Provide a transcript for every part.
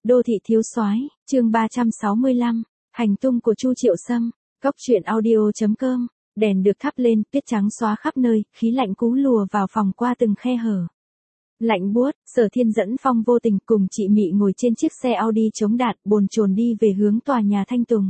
Đô thị thiếu soái, chương 365, hành tung của Chu Triệu Sâm, Cóc truyện audio.com, đèn được thắp lên, tuyết trắng xóa khắp nơi, khí lạnh cú lùa vào phòng qua từng khe hở. Lạnh buốt, Sở Thiên dẫn Phong Vô Tình cùng chị Mị ngồi trên chiếc xe Audi chống đạn, bồn chồn đi về hướng tòa nhà Thanh Tùng.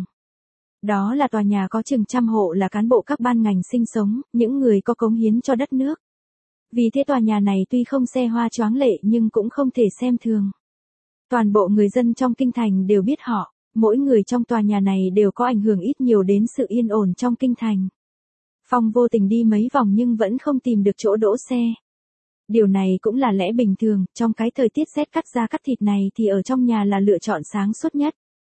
Đó là tòa nhà có chừng 100 hộ là cán bộ các ban ngành sinh sống, những người có cống hiến cho đất nước. Vì thế tòa nhà này tuy không xe hoa choáng lệ nhưng cũng không thể xem thường. Toàn bộ người dân trong kinh thành đều biết họ, mỗi người trong tòa nhà này đều có ảnh hưởng ít nhiều đến sự yên ổn trong kinh thành. Phong Vô Tình đi mấy vòng nhưng vẫn không tìm được chỗ đỗ xe. Điều này cũng là lẽ bình thường, trong cái thời tiết rét cắt da cắt thịt này thì ở trong nhà là lựa chọn sáng suốt nhất.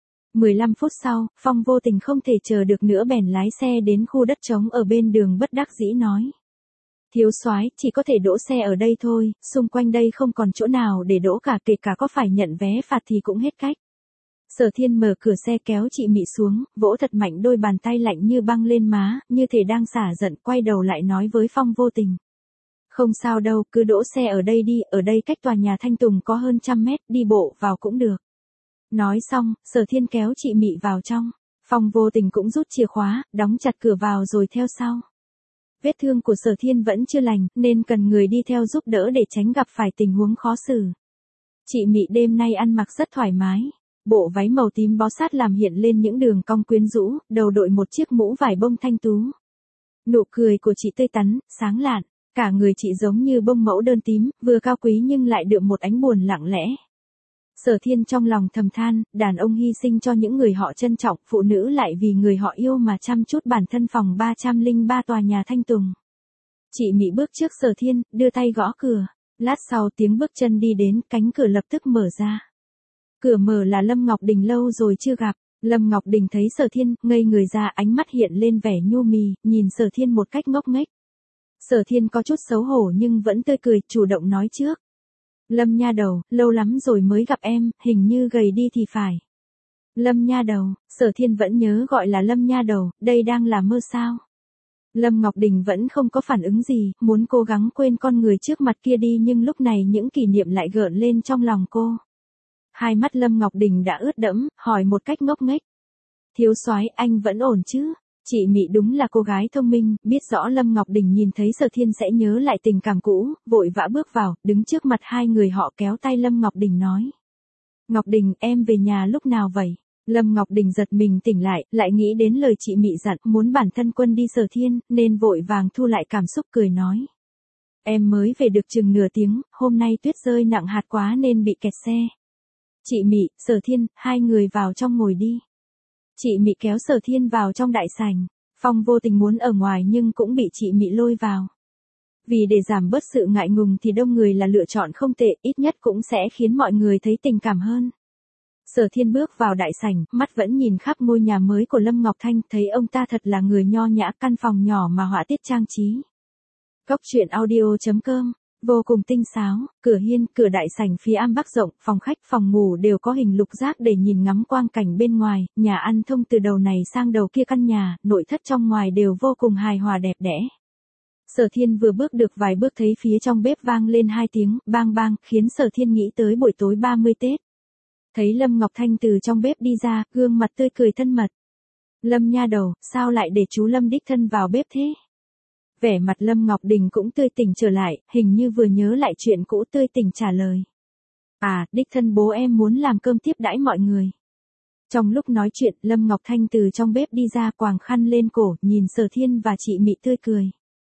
15 phút sau, Phong Vô Tình không thể chờ được nữa bèn lái xe đến khu đất trống ở bên đường bất đắc dĩ nói. Thiếu soái, chỉ có thể đỗ xe ở đây thôi, xung quanh đây không còn chỗ nào để đỗ cả, kể cả có phải nhận vé phạt thì cũng hết cách. Sở Thiên mở cửa xe kéo chị Mị xuống, vỗ thật mạnh đôi bàn tay lạnh như băng lên má, như thể đang xả giận, quay đầu lại nói với Phong Vô Tình. Không sao đâu, cứ đỗ xe ở đây đi, ở đây cách tòa nhà Thanh Tùng có hơn 100 mét, đi bộ vào cũng được. Nói xong, Sở Thiên kéo chị Mị vào trong, Phong Vô Tình cũng rút chìa khóa, đóng chặt cửa vào rồi theo sau. Vết thương của Sở Thiên vẫn chưa lành, nên cần người đi theo giúp đỡ để tránh gặp phải tình huống khó xử. Chị Mị đêm nay ăn mặc rất thoải mái. Bộ váy màu tím bó sát làm hiện lên những đường cong quyến rũ, đầu đội một chiếc mũ vải bông thanh tú. Nụ cười của chị tươi tắn, sáng lạn, cả người chị giống như bông mẫu đơn tím, vừa cao quý nhưng lại đượm một ánh buồn lặng lẽ. Sở Thiên trong lòng thầm than, đàn ông hy sinh cho những người họ trân trọng, phụ nữ lại vì người họ yêu mà chăm chút bản thân. Phòng 303 tòa nhà Thanh Tùng. Chị Mị bước trước Sở Thiên, đưa tay gõ cửa. Lát sau tiếng bước chân đi đến, cánh cửa lập tức mở ra. Cửa mở là Lâm Ngọc Đình, lâu rồi chưa gặp. Lâm Ngọc Đình thấy Sở Thiên, ngây người ra, ánh mắt hiện lên vẻ nhu mì, nhìn Sở Thiên một cách ngốc nghếch. Sở Thiên có chút xấu hổ nhưng vẫn tươi cười, chủ động nói trước. Lâm nha đầu, lâu lắm rồi mới gặp em, hình như gầy đi thì phải. Lâm nha đầu, Sở Thiên vẫn nhớ gọi là Lâm nha đầu, đây đang là mơ sao? Lâm Ngọc Đình vẫn không có phản ứng gì, muốn cố gắng quên con người trước mặt kia đi nhưng lúc này những kỷ niệm lại gợn lên trong lòng cô. Hai mắt Lâm Ngọc Đình đã ướt đẫm, hỏi một cách ngốc nghếch. Thiếu soái, anh vẫn ổn chứ? Chị Mị đúng là cô gái thông minh, biết rõ Lâm Ngọc Đình nhìn thấy Sở Thiên sẽ nhớ lại tình cảm cũ, vội vã bước vào, đứng trước mặt hai người họ kéo tay Lâm Ngọc Đình nói. Ngọc Đình, em về nhà lúc nào vậy? Lâm Ngọc Đình giật mình tỉnh lại nghĩ đến lời chị Mị dặn, muốn bản thân quân đi Sở Thiên, nên vội vàng thu lại cảm xúc cười nói. Em mới về được chừng nửa tiếng, hôm nay tuyết rơi nặng hạt quá nên bị kẹt xe. Chị Mị, Sở Thiên, hai người vào trong ngồi đi. Chị Mị kéo Sở Thiên vào trong đại sảnh. Phong Vô Tình muốn ở ngoài nhưng cũng bị chị Mị lôi vào. Vì để giảm bớt sự ngại ngùng thì đông người là lựa chọn không tệ, ít nhất cũng sẽ khiến mọi người thấy tình cảm hơn. Sở Thiên bước vào đại sảnh, mắt vẫn nhìn khắp ngôi nhà mới của Lâm Ngọc Thanh, thấy ông ta thật là người nho nhã, căn phòng nhỏ mà họa tiết trang trí. Cóc truyện audio.com, vô cùng tinh xáo, cửa hiên, cửa đại sảnh phía am bắc rộng, phòng khách, phòng ngủ đều có hình lục giác để nhìn ngắm quang cảnh bên ngoài, nhà ăn thông từ đầu này sang đầu kia căn nhà, nội thất trong ngoài đều vô cùng hài hòa đẹp đẽ. Sở Thiên vừa bước được vài bước thấy phía trong bếp vang lên hai tiếng, bang bang, khiến Sở Thiên nghĩ tới buổi tối 30 Tết. Thấy Lâm Ngọc Thanh từ trong bếp đi ra, gương mặt tươi cười thân mật. Lâm nha đầu, sao lại để chú Lâm đích thân vào bếp thế? Vẻ mặt Lâm Ngọc Đình cũng tươi tỉnh trở lại, hình như vừa nhớ lại chuyện cũ, tươi tỉnh trả lời. À, đích thân bố em muốn làm cơm tiếp đãi mọi người. Trong lúc nói chuyện, Lâm Ngọc Thanh từ trong bếp đi ra, quàng khăn lên cổ, nhìn Sở Thiên và chị Mị tươi cười.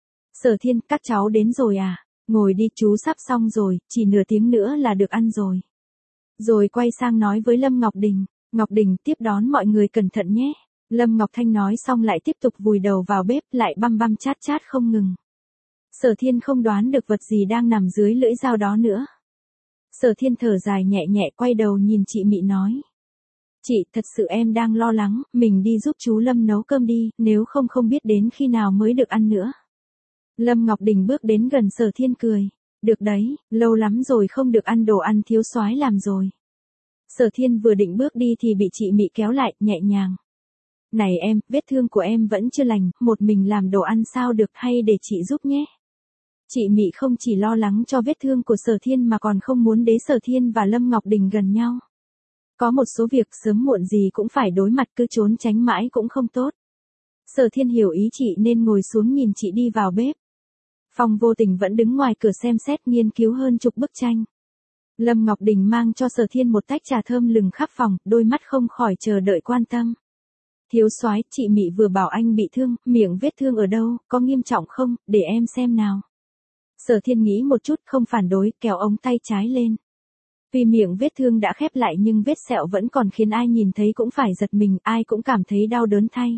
Sở Thiên, các cháu đến rồi à? Ngồi đi, chú sắp xong rồi, chỉ nửa tiếng nữa là được ăn rồi. Rồi quay sang nói với Lâm Ngọc Đình. Ngọc Đình, tiếp đón mọi người cẩn thận nhé. Lâm Ngọc Thanh nói xong lại tiếp tục vùi đầu vào bếp, lại băm băm chát chát không ngừng. Sở Thiên không đoán được vật gì đang nằm dưới lưỡi dao đó nữa. Sở Thiên thở dài nhẹ nhẹ, quay đầu nhìn chị Mị nói. Chị, thật sự em đang lo lắng, mình đi giúp chú Lâm nấu cơm đi, nếu không biết đến khi nào mới được ăn nữa. Lâm Ngọc Đình bước đến gần Sở Thiên cười. Được đấy, lâu lắm rồi không được ăn đồ ăn thiếu soái làm rồi. Sở Thiên vừa định bước đi thì bị chị Mị kéo lại, nhẹ nhàng. Này em, vết thương của em vẫn chưa lành, một mình làm đồ ăn sao được, hay để chị giúp nhé. Chị Mị không chỉ lo lắng cho vết thương của Sở Thiên mà còn không muốn để Sở Thiên và Lâm Ngọc Đình gần nhau. Có một số việc sớm muộn gì cũng phải đối mặt, cứ trốn tránh mãi cũng không tốt. Sở Thiên hiểu ý chị nên ngồi xuống nhìn chị đi vào bếp. Phong Vô Tình vẫn đứng ngoài cửa xem xét nghiên cứu hơn chục bức tranh. Lâm Ngọc Đình mang cho Sở Thiên một tách trà thơm lừng khắp phòng, đôi mắt không khỏi chờ đợi quan tâm. Thiếu soái, chị Mị vừa bảo anh bị thương, miệng vết thương ở đâu, có nghiêm trọng không, để em xem nào. Sở Thiên nghĩ một chút không phản đối, kéo ống tay trái lên. Vì miệng vết thương đã khép lại nhưng vết sẹo vẫn còn khiến ai nhìn thấy cũng phải giật mình, ai cũng cảm thấy đau đớn thay.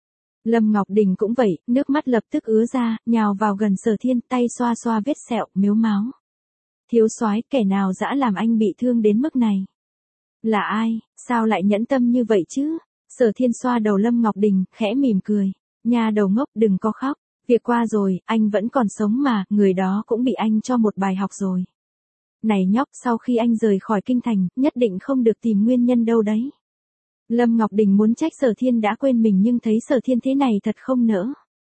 Lâm Ngọc Đình cũng vậy, nước mắt lập tức ứa ra, nhào vào gần Sở Thiên, tay xoa xoa vết sẹo, mếu máo. Thiếu soái, kẻ nào dã làm anh bị thương đến mức này? Là ai, sao lại nhẫn tâm như vậy chứ? Sở Thiên xoa đầu Lâm Ngọc Đình, khẽ mỉm cười. Nhà đầu ngốc, đừng có khóc. Việc qua rồi, anh vẫn còn sống mà, người đó cũng bị anh cho một bài học rồi. Này nhóc, sau khi anh rời khỏi kinh thành, nhất định không được tìm nguyên nhân đâu đấy. Lâm Ngọc Đình muốn trách Sở Thiên đã quên mình nhưng thấy Sở Thiên thế này thật không nỡ.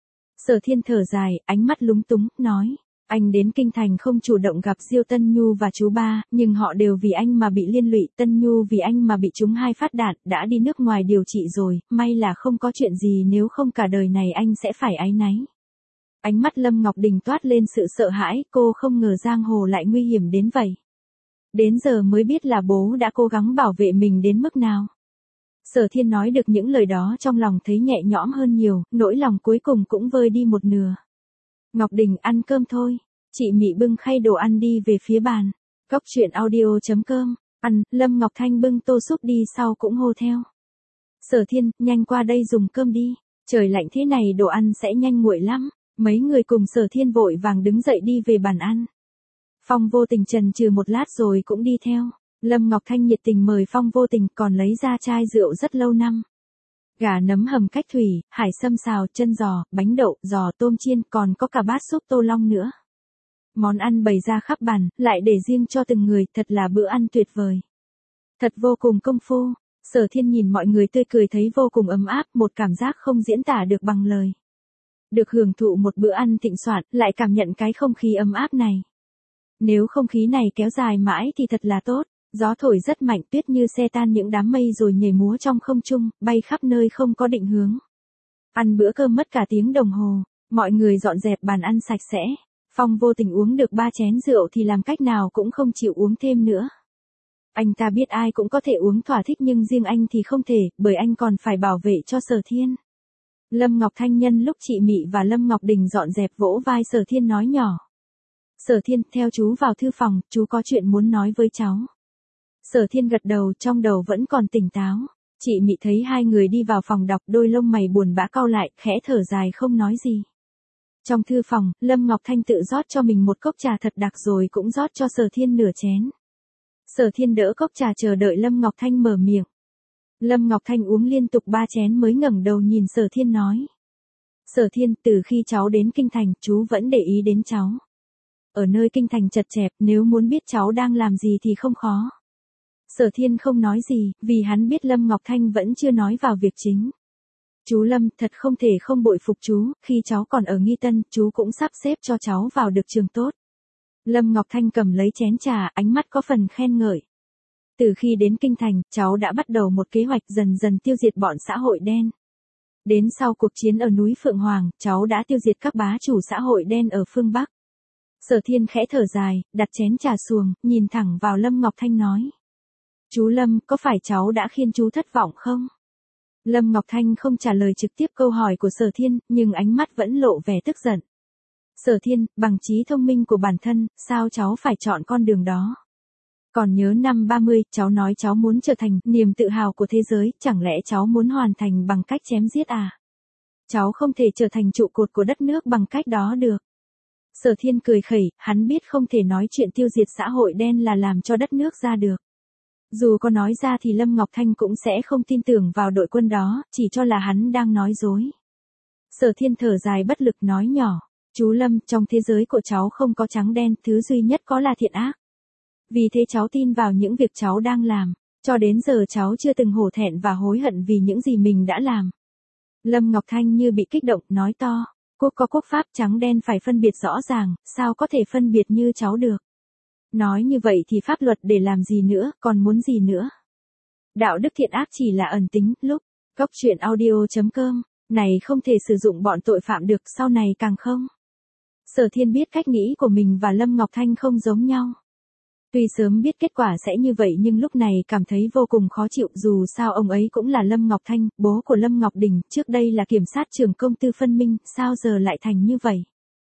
Sở Thiên thở dài, ánh mắt lúng túng, nói. Anh đến kinh thành không chủ động gặp Diêu Tân Nhu và chú ba, nhưng họ đều vì anh mà bị liên lụy, Tân Nhu vì anh mà bị trúng 2 phát đạn, đã đi nước ngoài điều trị rồi, may là không có chuyện gì, nếu không cả đời này anh sẽ phải áy náy. Ánh mắt Lâm Ngọc Đình toát lên sự sợ hãi, cô không ngờ giang hồ lại nguy hiểm đến vậy. Đến giờ mới biết là bố đã cố gắng bảo vệ mình đến mức nào. Sở Thiên nói được những lời đó trong lòng thấy nhẹ nhõm hơn nhiều, nỗi lòng cuối cùng cũng vơi đi một nửa. Ngọc Đình, ăn cơm thôi. Chị Mị bưng khay đồ ăn đi về phía bàn. Cốc truyện audio.com. Ăn, Lâm Ngọc Thanh bưng tô súp đi sau cũng hô theo. Sở Thiên, nhanh qua đây dùng cơm đi. Trời lạnh thế này đồ ăn sẽ nhanh nguội lắm. Mấy người cùng Sở Thiên vội vàng đứng dậy đi về bàn ăn. Phong Vô Tình chần chừ một lát rồi cũng đi theo. Lâm Ngọc Thanh nhiệt tình mời Phong Vô Tình, còn lấy ra chai rượu rất lâu năm. Gà nấm hầm cách thủy, hải sâm xào, chân giò, bánh đậu, giò tôm chiên, còn có cả bát súp tô long nữa. Món ăn bày ra khắp bàn, lại để riêng cho từng người, thật là bữa ăn tuyệt vời. Thật vô cùng công phu. Sở Thiên nhìn mọi người tươi cười thấy vô cùng ấm áp, một cảm giác không diễn tả được bằng lời. Được hưởng thụ một bữa ăn thịnh soạn, lại cảm nhận cái không khí ấm áp này. Nếu không khí này kéo dài mãi thì thật là tốt. Gió thổi rất mạnh, tuyết như xe tan những đám mây rồi nhảy múa trong không trung, bay khắp nơi không có định hướng. Ăn bữa cơm mất cả tiếng đồng hồ, mọi người dọn dẹp bàn ăn sạch sẽ. Phong Vô Tình uống được 3 chén rượu thì làm cách nào cũng không chịu uống thêm nữa. Anh ta biết ai cũng có thể uống thỏa thích nhưng riêng anh thì không thể, bởi anh còn phải bảo vệ cho Sở Thiên. Lâm Ngọc Thanh nhân lúc chị Mị và Lâm Ngọc Đình dọn dẹp vỗ vai Sở Thiên nói nhỏ. Sở Thiên, theo chú vào thư phòng, chú có chuyện muốn nói với cháu. Sở Thiên gật đầu, trong đầu vẫn còn tỉnh táo. Chị Mị thấy hai người đi vào phòng đọc, đôi lông mày buồn bã cau lại, khẽ thở dài không nói gì. Trong thư phòng, Lâm Ngọc Thanh tự rót cho mình một cốc trà thật đặc rồi cũng rót cho Sở Thiên nửa chén. Sở Thiên đỡ cốc trà chờ đợi Lâm Ngọc Thanh mở miệng. Lâm Ngọc Thanh uống liên tục 3 chén mới ngẩng đầu nhìn Sở Thiên nói. Sở Thiên, từ khi cháu đến kinh thành, chú vẫn để ý đến cháu. Ở nơi kinh thành chật chẹp, nếu muốn biết cháu đang làm gì thì không khó. Sở Thiên không nói gì, vì hắn biết Lâm Ngọc Thanh vẫn chưa nói vào việc chính. Chú Lâm, thật không thể không bội phục chú, khi cháu còn ở Nghi Tân, chú cũng sắp xếp cho cháu vào được trường tốt. Lâm Ngọc Thanh cầm lấy chén trà, ánh mắt có phần khen ngợi. Từ khi đến kinh thành, cháu đã bắt đầu một kế hoạch dần dần tiêu diệt bọn xã hội đen. Đến sau cuộc chiến ở núi Phượng Hoàng, cháu đã tiêu diệt các bá chủ xã hội đen ở phương Bắc. Sở Thiên khẽ thở dài, đặt chén trà xuồng, nhìn thẳng vào Lâm Ngọc Thanh nói. Chú Lâm, có phải cháu đã khiến chú thất vọng không? Lâm Ngọc Thanh không trả lời trực tiếp câu hỏi của Sở Thiên, nhưng ánh mắt vẫn lộ vẻ tức giận. Sở Thiên, bằng trí thông minh của bản thân, sao cháu phải chọn con đường đó? Còn nhớ năm 30, cháu nói cháu muốn trở thành niềm tự hào của thế giới, chẳng lẽ cháu muốn hoàn thành bằng cách chém giết à? Cháu không thể trở thành trụ cột của đất nước bằng cách đó được. Sở Thiên cười khẩy, hắn biết không thể nói chuyện tiêu diệt xã hội đen là làm cho đất nước ra được. Dù có nói ra thì Lâm Ngọc Thanh cũng sẽ không tin tưởng vào đội quân đó, chỉ cho là hắn đang nói dối. Sở Thiên thở dài bất lực nói nhỏ, chú Lâm, trong thế giới của cháu không có trắng đen, thứ duy nhất có là thiện ác. Vì thế cháu tin vào những việc cháu đang làm, cho đến giờ cháu chưa từng hổ thẹn và hối hận vì những gì mình đã làm. Lâm Ngọc Thanh như bị kích động, nói to, quốc có quốc pháp, trắng đen phải phân biệt rõ ràng, sao có thể phân biệt như cháu được. Nói như vậy thì pháp luật để làm gì nữa, còn muốn gì nữa? Đạo đức thiện ác chỉ là ẩn tính, lúc. Góc truyện audio.com, này không thể sử dụng bọn tội phạm được, sau này càng không. Sở Thiên biết cách nghĩ của mình và Lâm Ngọc Thanh không giống nhau. Tuy sớm biết kết quả sẽ như vậy nhưng lúc này cảm thấy vô cùng khó chịu, dù sao ông ấy cũng là Lâm Ngọc Thanh, bố của Lâm Ngọc Đình, trước đây là kiểm sát trưởng công tư phân minh, sao giờ lại thành như vậy.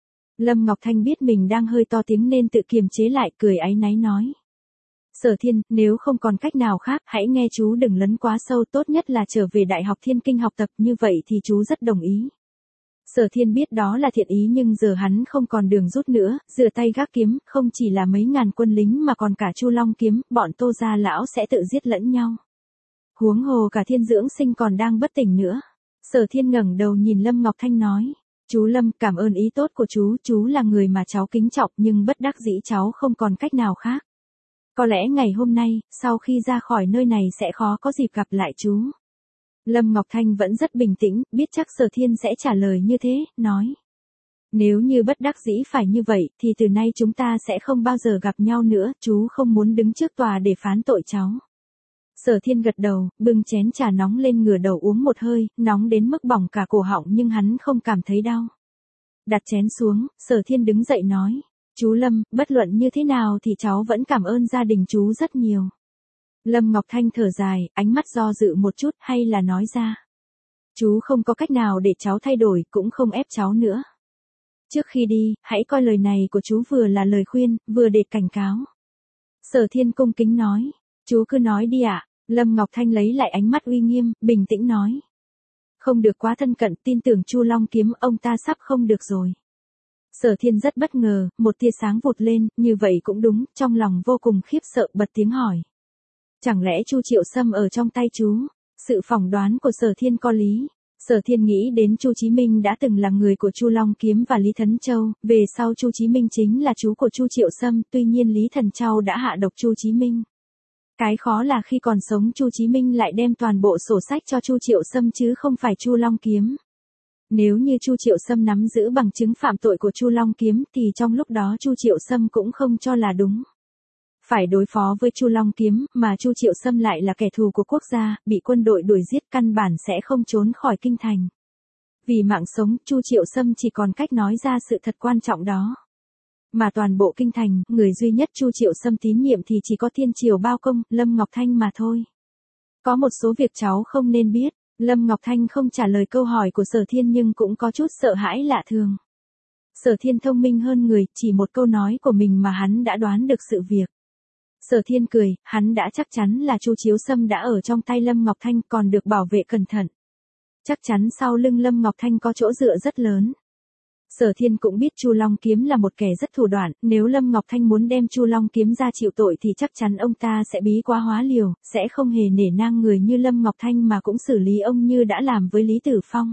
Lâm Ngọc Thanh biết mình đang hơi to tiếng nên tự kiềm chế lại, cười áy náy nói. Sở Thiên, nếu không còn cách nào khác, hãy nghe chú, đừng lấn quá sâu, tốt nhất là trở về Đại học Thiên Kinh học tập, như vậy thì chú rất đồng ý. Sở Thiên biết đó là thiện ý nhưng giờ hắn không còn đường rút nữa, rửa tay gác kiếm, không chỉ là mấy ngàn quân lính mà còn cả Chu Long kiếm, bọn Tô gia lão sẽ tự giết lẫn nhau. Huống hồ cả Thiên Dưỡng Sinh còn đang bất tỉnh nữa. Sở Thiên ngẩng đầu nhìn Lâm Ngọc Thanh nói. Chú Lâm, cảm ơn ý tốt của chú là người mà cháu kính trọng nhưng bất đắc dĩ cháu không còn cách nào khác. Có lẽ ngày hôm nay, sau khi ra khỏi nơi này sẽ khó có dịp gặp lại chú. Lâm Ngọc Thanh vẫn rất bình tĩnh, biết chắc Sở Thiên sẽ trả lời như thế, nói. Nếu như bất đắc dĩ phải như vậy, thì từ nay chúng ta sẽ không bao giờ gặp nhau nữa, chú không muốn đứng trước tòa để phán tội cháu. Sở Thiên gật đầu, bưng chén trà nóng lên ngửa đầu uống một hơi, nóng đến mức bỏng cả cổ họng nhưng hắn không cảm thấy đau. Đặt chén xuống, Sở Thiên đứng dậy nói. Chú Lâm, bất luận như thế nào thì cháu vẫn cảm ơn gia đình chú rất nhiều. Lâm Ngọc Thanh thở dài, ánh mắt do dự một chút, hay là nói ra. Chú không có cách nào để cháu thay đổi, cũng không ép cháu nữa. Trước khi đi, hãy coi lời này của chú vừa là lời khuyên, vừa để cảnh cáo. Sở Thiên cung kính nói. Chú cứ nói đi ạ. Lâm Ngọc Thanh lấy lại ánh mắt uy nghiêm, bình tĩnh nói. Không được quá thân cận, tin tưởng Chu Long kiếm ông ta sắp không được rồi. Sở Thiên rất bất ngờ, một tia sáng vụt lên, như vậy cũng đúng, trong lòng vô cùng khiếp sợ, bật tiếng hỏi. Chẳng lẽ Chu Triệu Sâm ở trong tay chú? Sự phỏng đoán của Sở Thiên có lý. Sở Thiên nghĩ đến Chu Chí Minh đã từng là người của Chu Long Kiếm và Lý Thấn Châu, về sau Chu Chí Minh chính là chú của Chu Triệu Sâm, tuy nhiên Lý Thần Châu đã hạ độc Chu Chí Minh. Cái khó là khi còn sống Chu Chí Minh lại đem toàn bộ sổ sách cho Chu Triệu Sâm chứ không phải Chu Long Kiếm. Nếu như Chu Triệu Sâm nắm giữ bằng chứng phạm tội của Chu Long Kiếm thì trong lúc đó Chu Triệu Sâm cũng không cho là đúng. Phải đối phó với Chu Long Kiếm mà Chu Triệu Sâm lại là kẻ thù của quốc gia, bị quân đội đuổi giết căn bản sẽ không trốn khỏi kinh thành. Vì mạng sống, Chu Triệu Sâm chỉ còn cách nói ra sự thật quan trọng đó. Mà toàn bộ kinh thành, người duy nhất Chu Triệu Sâm tín nhiệm thì chỉ có Thiên Triều Bao Công, Lâm Ngọc Thanh mà thôi. Có một số việc cháu không nên biết. Lâm Ngọc Thanh không trả lời câu hỏi của Sở Thiên nhưng cũng có chút sợ hãi lạ thường. Sở Thiên thông minh hơn người, chỉ một câu nói của mình mà hắn đã đoán được sự việc. Sở Thiên cười, hắn đã chắc chắn là Chu Chiếu Sâm đã ở trong tay Lâm Ngọc Thanh còn được bảo vệ cẩn thận. Chắc chắn sau lưng Lâm Ngọc Thanh có chỗ dựa rất lớn. Sở Thiên cũng biết Chu Long Kiếm là một kẻ rất thủ đoạn, nếu Lâm Ngọc Thanh muốn đem Chu Long Kiếm ra chịu tội thì chắc chắn ông ta sẽ bí quá hóa liều, sẽ không hề nể nang người như Lâm Ngọc Thanh mà cũng xử lý ông như đã làm với Lý Tử Phong.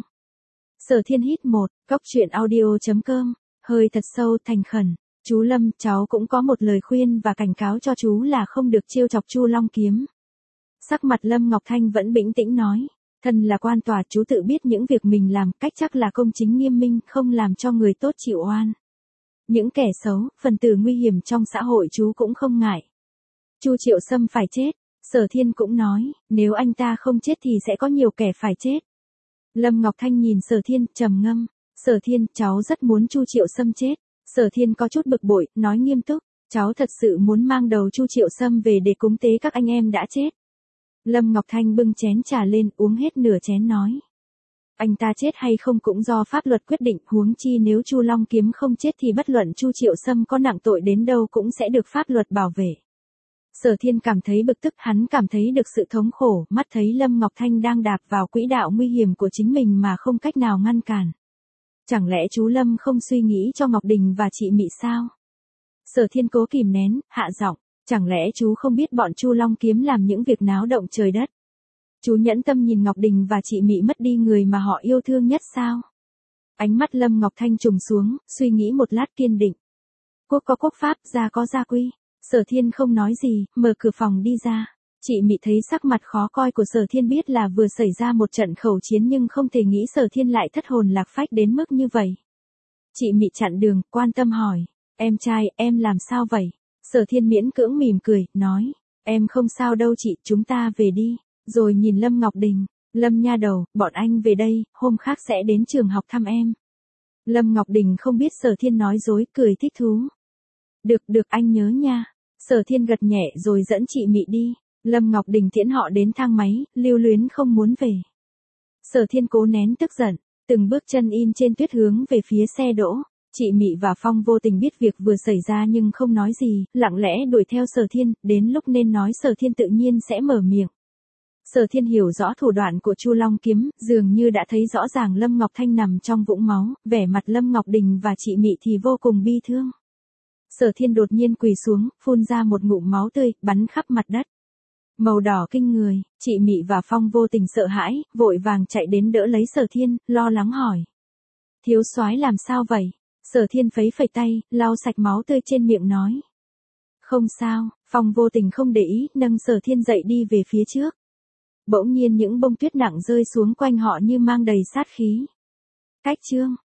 Sở Thiên hít một, góc truyện audio.com, hơi thật sâu thành khẩn. Chú Lâm, cháu cũng có một lời khuyên và cảnh cáo cho chú là không được trêu chọc Chu Long Kiếm. Sắc mặt Lâm Ngọc Thanh vẫn bình tĩnh nói. Thân là quan tòa, chú tự biết những việc mình làm, cách chắc là công chính nghiêm minh, không làm cho người tốt chịu oan. Những kẻ xấu, phần tử nguy hiểm trong xã hội chú cũng không ngại. Chu Triệu Sâm phải chết. Sở Thiên cũng nói, nếu anh ta không chết thì sẽ có nhiều kẻ phải chết. Lâm Ngọc Thanh nhìn Sở Thiên, trầm ngâm. Sở Thiên, cháu rất muốn Chu Triệu Sâm chết. Sở Thiên có chút bực bội, nói nghiêm túc. Cháu thật sự muốn mang đầu Chu Triệu Sâm về để cúng tế các anh em đã chết. Lâm Ngọc Thanh bưng chén trà lên, uống hết nửa chén nói. Anh ta chết hay không cũng do pháp luật quyết định, huống chi nếu Chu Long Kiếm không chết thì bất luận Chu Triệu Sâm có nặng tội đến đâu cũng sẽ được pháp luật bảo vệ. Sở Thiên cảm thấy bực tức, hắn cảm thấy được sự thống khổ, mắt thấy Lâm Ngọc Thanh đang đạp vào quỹ đạo nguy hiểm của chính mình mà không cách nào ngăn cản. Chẳng lẽ chú Lâm không suy nghĩ cho Ngọc Đình và chị Mị sao? Sở Thiên cố kìm nén, hạ giọng. Chẳng lẽ chú không biết bọn Chu Long Kiếm làm những việc náo động trời đất? Chú nhẫn tâm nhìn Ngọc Đình và chị Mị mất đi người mà họ yêu thương nhất sao? Ánh mắt Lâm Ngọc Thanh trùng xuống, suy nghĩ một lát kiên định. Quốc có quốc pháp, gia có gia quy. Sở Thiên không nói gì, mở cửa phòng đi ra. Chị Mị thấy sắc mặt khó coi của Sở Thiên biết là vừa xảy ra một trận khẩu chiến nhưng không thể nghĩ Sở Thiên lại thất hồn lạc phách đến mức như vậy. Chị Mị chặn đường, quan tâm hỏi. Em trai, em làm sao vậy? Sở Thiên miễn cưỡng mỉm cười, nói. Em không sao đâu chị, chúng ta về đi. Rồi nhìn Lâm Ngọc Đình, Lâm nha đầu, bọn anh về đây, hôm khác sẽ đến trường học thăm em. Lâm Ngọc Đình không biết Sở Thiên nói dối, cười thích thú. Được anh nhớ nha. Sở Thiên gật nhẹ rồi dẫn chị Mị đi. Lâm Ngọc Đình tiễn họ đến thang máy, lưu luyến không muốn về. Sở Thiên cố nén tức giận, từng bước chân in trên tuyết hướng về phía xe đỗ. Chị Mị và Phong vô tình biết việc vừa xảy ra nhưng không nói gì, lặng lẽ đuổi theo Sở Thiên, đến lúc nên nói Sở Thiên tự nhiên sẽ mở miệng. Sở Thiên hiểu rõ thủ đoạn của Chu Long Kiếm, dường như đã thấy rõ ràng Lâm Ngọc Thanh nằm trong vũng máu, vẻ mặt Lâm Ngọc Đình và chị Mị thì vô cùng bi thương. Sở Thiên đột nhiên quỳ xuống, phun ra một ngụm máu tươi, bắn khắp mặt đất. Màu đỏ kinh người, chị Mị và Phong vô tình sợ hãi, vội vàng chạy đến đỡ lấy Sở Thiên, lo lắng hỏi. Thiếu soái làm sao vậy? Sở Thiên phẩy phẩy tay, lau sạch máu tươi trên miệng nói. Không sao, Phong vô tình không để ý, nâng Sở Thiên dậy đi về phía trước. Bỗng nhiên những bông tuyết nặng rơi xuống quanh họ như mang đầy sát khí. Cách chương